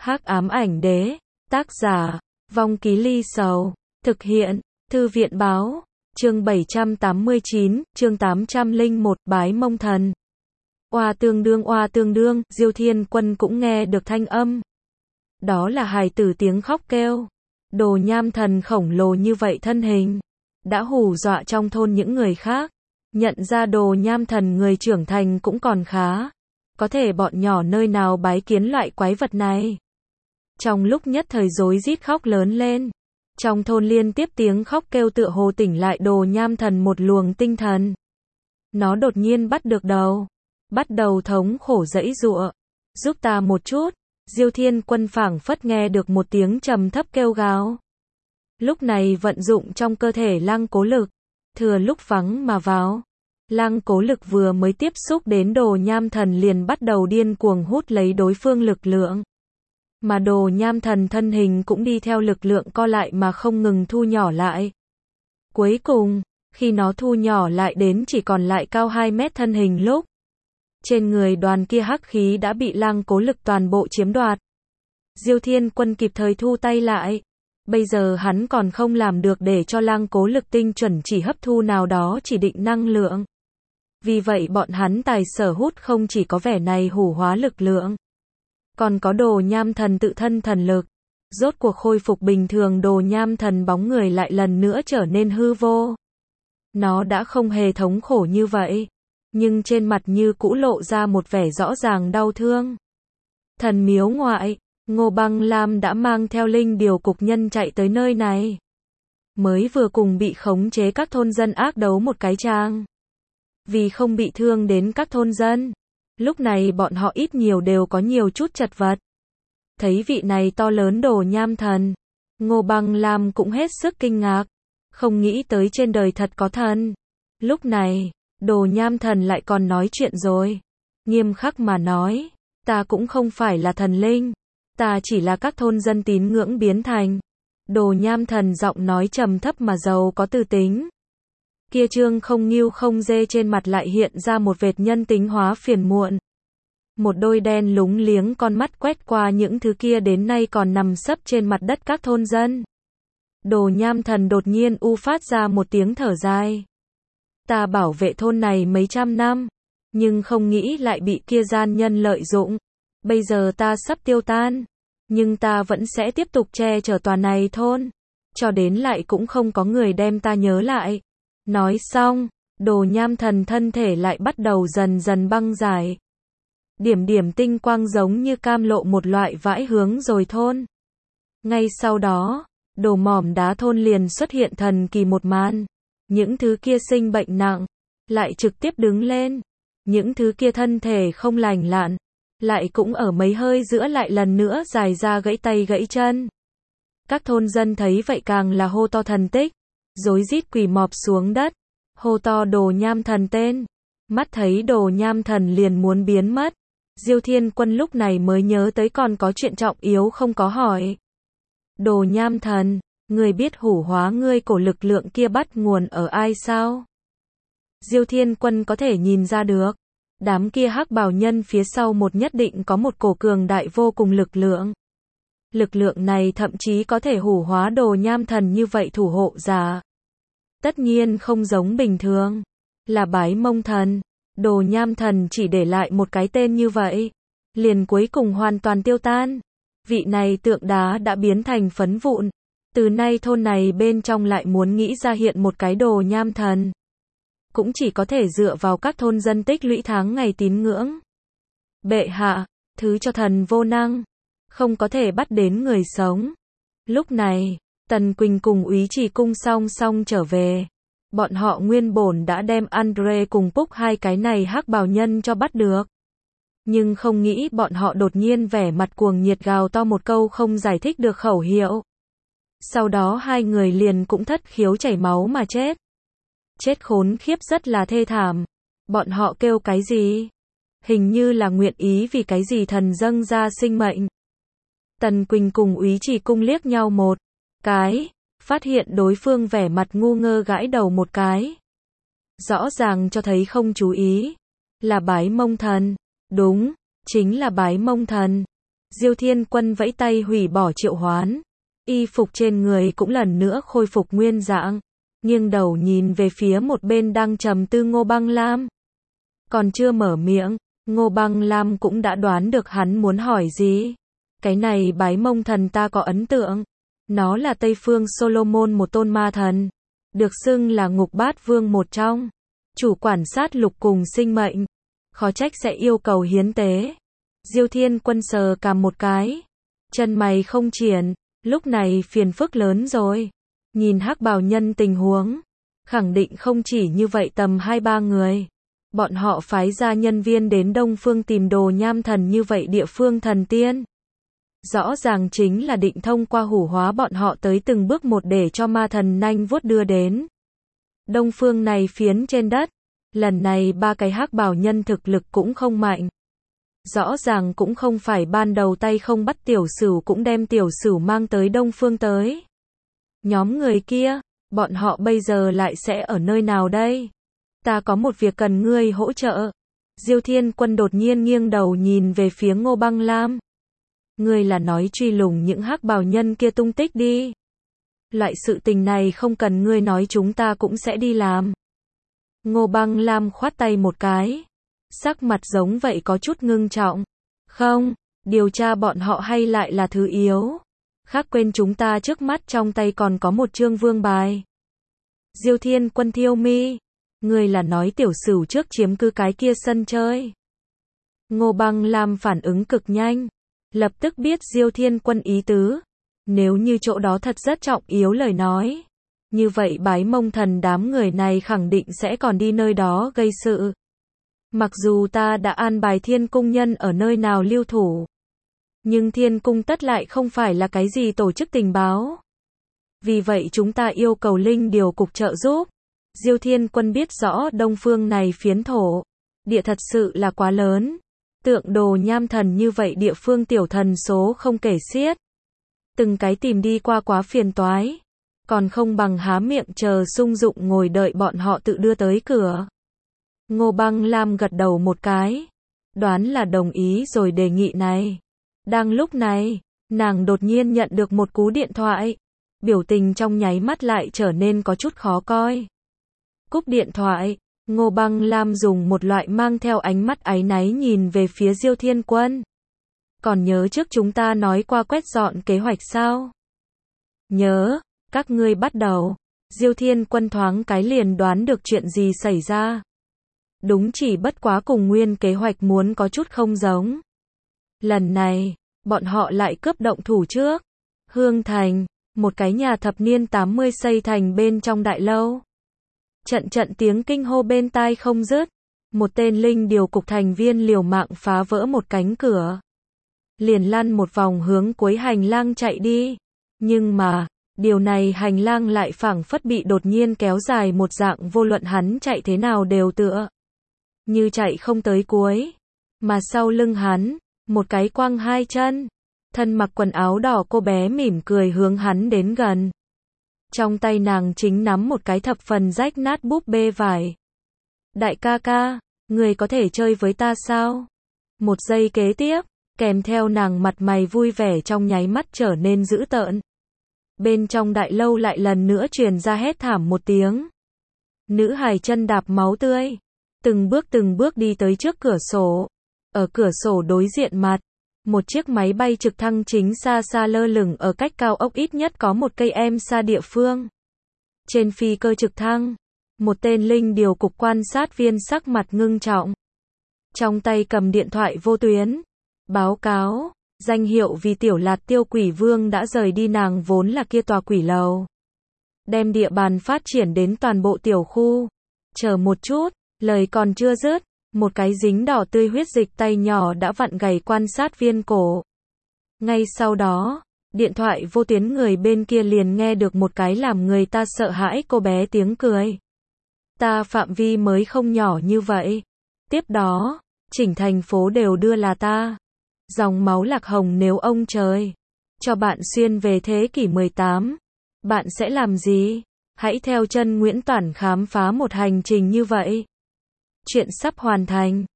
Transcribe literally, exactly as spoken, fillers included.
Hắc ám ảnh đế, tác giả, Vong Ký Ly Sầu, thực hiện, Thư viện báo, chương bảy trăm tám mươi chín, chương tám trăm lẻ một, bái mông thần. Oa tương đương oa tương đương, Diêu Thiên Quân cũng nghe được thanh âm. Đó là hài tử tiếng khóc kêu. Đồ nham thần khổng lồ như vậy thân hình, đã hù dọa trong thôn những người khác. Nhận ra đồ nham thần người trưởng thành cũng còn khá. Có thể bọn nhỏ nơi nào bái kiến loại quái vật này. Trong lúc nhất thời rối rít khóc lớn lên. Trong thôn liên tiếp tiếng khóc kêu tựa hồ tỉnh lại đồ nham thần một luồng tinh thần. Nó đột nhiên bắt được đầu. Bắt đầu thống khổ giãy giụa. Giúp ta một chút. Diêu Thiên Quân phảng phất nghe được một tiếng trầm thấp kêu gào. Lúc này vận dụng trong cơ thể lăng cố lực. Thừa lúc vắng mà vào. Lăng cố lực vừa mới tiếp xúc đến đồ nham thần liền bắt đầu điên cuồng hút lấy đối phương lực lượng. Mà đồ nham thần thân hình cũng đi theo lực lượng co lại mà không ngừng thu nhỏ lại. Cuối cùng, khi nó thu nhỏ lại đến chỉ còn lại cao hai mét thân hình lúc. Trên người đoàn kia hắc khí đã bị lăng cố lực toàn bộ chiếm đoạt. Diêu Thiên Quân kịp thời thu tay lại. Bây giờ hắn còn không làm được để cho lăng cố lực tinh chuẩn chỉ hấp thu nào đó chỉ định năng lượng. Vì vậy bọn hắn tài sở hút không chỉ có vẻ này hủ hóa lực lượng. Còn có đồ nham thần tự thân thần lực. Rốt cuộc khôi phục bình thường đồ nham thần bóng người lại lần nữa trở nên hư vô. Nó đã không hề thống khổ như vậy. Nhưng trên mặt như cũ lộ ra một vẻ rõ ràng đau thương. Thần miếu ngoại, Ngô Băng Lam đã mang theo linh điều cục nhân chạy tới nơi này. Mới vừa cùng bị khống chế các thôn dân ác đấu một cái trang. Vì không bị thương đến các thôn dân. Lúc này bọn họ ít nhiều đều có nhiều chút chật vật. Thấy vị này to lớn đồ nham thần. Ngô Băng Lam cũng hết sức kinh ngạc. Không nghĩ tới trên đời thật có thần. Lúc này, đồ nham thần lại còn nói chuyện rồi. Nghiêm khắc mà nói. Ta cũng không phải là thần linh. Ta chỉ là các thôn dân tín ngưỡng biến thành. Đồ nham thần giọng nói trầm thấp mà giàu có tư tính. Kia trương không nghiêu không dê trên mặt lại hiện ra một vệt nhân tính hóa phiền muộn. Một đôi đen lúng liếng con mắt quét qua những thứ kia đến nay còn nằm sấp trên mặt đất các thôn dân. Đồ nham thần đột nhiên u phát ra một tiếng thở dài. Ta bảo vệ thôn này mấy trăm năm, nhưng không nghĩ lại bị kia gian nhân lợi dụng. Bây giờ ta sắp tiêu tan, nhưng ta vẫn sẽ tiếp tục che chở tòa này thôn, cho đến lại cũng không có người đem ta nhớ lại. Nói xong, đồ nham thần thân thể lại bắt đầu dần dần băng giải. Điểm điểm tinh quang giống như cam lộ một loại vãi hướng rồi thôn. Ngay sau đó, đồ mỏm đá thôn liền xuất hiện thần kỳ một màn. Những thứ kia sinh bệnh nặng, lại trực tiếp đứng lên. Những thứ kia thân thể không lành lặn, lại cũng ở mấy hơi giữa lại lần nữa dài ra gãy tay gãy chân. Các thôn dân thấy vậy càng là hô to thần tích. Rối rít quỳ mọp xuống đất, hô to đồ nham thần tên. Mắt thấy đồ nham thần liền muốn biến mất. Diêu Thiên Quân lúc này mới nhớ tới còn có chuyện trọng yếu không có hỏi. Đồ nham thần, người biết hủ hóa ngươi cổ lực lượng kia bắt nguồn ở ai sao? Diêu Thiên Quân có thể nhìn ra được. Đám kia hắc bào nhân phía sau một nhất định có một cổ cường đại vô cùng lực lượng. Lực lượng này thậm chí có thể hủ hóa đồ nham thần như vậy thủ hộ giả. Tất nhiên không giống bình thường. Là bái mông thần. Đồ nham thần chỉ để lại một cái tên như vậy. Liền cuối cùng hoàn toàn tiêu tan. Vị này tượng đá đã biến thành phấn vụn. Từ nay thôn này bên trong lại muốn nghĩ ra hiện một cái đồ nham thần. Cũng chỉ có thể dựa vào các thôn dân tích lũy tháng ngày tín ngưỡng. Bệ hạ, thứ cho thần vô năng. Không có thể bắt đến người sống. Lúc này, Tần Quỳnh cùng Úy Trì Cung song song trở về. Bọn họ nguyên bổn đã đem Andre cùng Púc hai cái này hắc bào nhân cho bắt được. Nhưng không nghĩ bọn họ đột nhiên vẻ mặt cuồng nhiệt gào to một câu không giải thích được khẩu hiệu. Sau đó hai người liền cũng thất khiếu chảy máu mà chết. Chết khốn khiếp rất là thê thảm. Bọn họ kêu cái gì? Hình như là nguyện ý vì cái gì thần dâng ra sinh mệnh. Tần Quỳnh cùng Úy Trì Cung liếc nhau một cái, phát hiện đối phương vẻ mặt ngu ngơ gãi đầu một cái. Rõ ràng cho thấy không chú ý. Là bái mông thần. Đúng, chính là bái mông thần. Diêu Thiên Quân vẫy tay hủy bỏ triệu hoán. Y phục trên người cũng lần nữa khôi phục nguyên dạng. Nghiêng đầu nhìn về phía một bên đang trầm tư Ngô Băng Lam. Còn chưa mở miệng, Ngô Băng Lam cũng đã đoán được hắn muốn hỏi gì. Cái này Bái Mông Thần ta có ấn tượng. Nó là Tây Phương Solomon một tôn ma thần. Được xưng là Ngục Bát Vương một trong. Chủ quản sát lục cùng sinh mệnh. Khó trách sẽ yêu cầu hiến tế. Diêu Thiên Quân sờ cằm một cái. Chân mày không triển. Lúc này phiền phức lớn rồi. Nhìn hắc bào nhân tình huống. Khẳng định không chỉ như vậy tầm hai ba người. Bọn họ phái ra nhân viên đến Đông Phương tìm đồ nham thần như vậy địa phương thần tiên. Rõ ràng chính là định thông qua hủ hóa bọn họ tới từng bước một để cho ma thần nanh vuốt đưa đến. Đông Phương này phiến trên đất. Lần này ba cái hắc bào nhân thực lực cũng không mạnh. Rõ ràng cũng không phải ban đầu tay không bắt tiểu sửu cũng đem tiểu sửu mang tới Đông Phương tới. Nhóm người kia, bọn họ bây giờ lại sẽ ở nơi nào đây? Ta có một việc cần ngươi hỗ trợ. Diêu Thiên Quân đột nhiên nghiêng đầu nhìn về phía Ngô Băng Lam. Ngươi là nói truy lùng những hắc bào nhân kia tung tích đi. Loại sự tình này không cần ngươi nói chúng ta cũng sẽ đi làm. Ngô Băng Lam khoát tay một cái. Sắc mặt giống vậy có chút ngưng trọng. Không, điều tra bọn họ hay lại là thứ yếu. Khác quên chúng ta trước mắt trong tay còn có một chương vương bài. Diêu Thiên Quân thiêu mi. Người là nói tiểu sửu trước chiếm cứ cái kia sân chơi. Ngô Băng Lam phản ứng cực nhanh. Lập tức biết Diêu Thiên Quân ý tứ. Nếu như chỗ đó thật rất trọng yếu lời nói. Như vậy Bái Mông Thần đám người này khẳng định sẽ còn đi nơi đó gây sự. Mặc dù ta đã an bài Thiên Cung nhân ở nơi nào lưu thủ. Nhưng Thiên Cung tất lại không phải là cái gì tổ chức tình báo. Vì vậy chúng ta yêu cầu Linh điều cục trợ giúp. Diêu Thiên Quân biết rõ Đông Phương này phiến thổ. Địa thật sự là quá lớn. Tượng đồ nham thần như vậy địa phương tiểu thần số không kể xiết. Từng cái tìm đi qua quá phiền toái. Còn không bằng há miệng chờ sung dụng ngồi đợi bọn họ tự đưa tới cửa. Ngô Băng Lam gật đầu một cái. Đoán là đồng ý rồi đề nghị này. Đang lúc này, nàng đột nhiên nhận được một cú điện thoại. Biểu tình trong nháy mắt lại trở nên có chút khó coi. Cúp điện thoại, Ngô Băng Lam dùng một loại mang theo ánh mắt áy náy nhìn về phía Diêu Thiên Quân. Còn nhớ trước chúng ta nói qua quét dọn kế hoạch sao? Nhớ, các ngươi bắt đầu. Diêu Thiên Quân thoáng cái liền đoán được chuyện gì xảy ra. Đúng chỉ bất quá cùng nguyên kế hoạch muốn có chút không giống. Lần này, bọn họ lại cướp động thủ trước. Hương Thành, một cái nhà thập niên tám mươi xây thành bên trong đại lâu. Trận trận tiếng kinh hô bên tai không dứt. Một tên linh điều cục thành viên liều mạng phá vỡ một cánh cửa. Liền lăn một vòng hướng cuối hành lang chạy đi. Nhưng mà, điều này hành lang lại phảng phất bị đột nhiên kéo dài một dạng vô luận hắn chạy thế nào đều tựa. Như chạy không tới cuối. Mà sau lưng hắn, một cái quăng hai chân. Thân mặc quần áo đỏ cô bé mỉm cười hướng hắn đến gần. Trong tay nàng chính nắm một cái thập phần rách nát búp bê vải. Đại ca ca, người có thể chơi với ta sao? Một giây kế tiếp, kèm theo nàng mặt mày vui vẻ trong nháy mắt trở nên dữ tợn. Bên trong đại lâu lại lần nữa truyền ra hét thảm một tiếng. Nữ hài chân đạp máu tươi. Từng bước từng bước đi tới trước cửa sổ. Ở cửa sổ đối diện mặt. Một chiếc máy bay trực thăng chính xa xa lơ lửng ở cách cao ốc ít nhất có một cây em xa địa phương. Trên phi cơ trực thăng, một tên linh điều cục quan sát viên sắc mặt ngưng trọng. Trong tay cầm điện thoại vô tuyến. Báo cáo, danh hiệu vì tiểu lạt tiêu quỷ vương đã rời đi nàng vốn là kia tòa quỷ lầu. Đem địa bàn phát triển đến toàn bộ tiểu khu. Chờ một chút, lời còn chưa dứt. Một cái dính đỏ tươi huyết dịch tay nhỏ đã vặn gầy quan sát viên cổ. Ngay sau đó, điện thoại vô tuyến người bên kia liền nghe được một cái làm người ta sợ hãi cô bé tiếng cười. Ta phạm vi mới không nhỏ như vậy. Tiếp đó, chỉnh thành phố đều đưa là ta. Dòng máu lạc hồng nếu ông trời cho bạn xuyên về thế kỷ mười tám, bạn sẽ làm gì? Hãy theo chân Nguyễn Toản khám phá một hành trình như vậy. Chuyện sắp hoàn thành.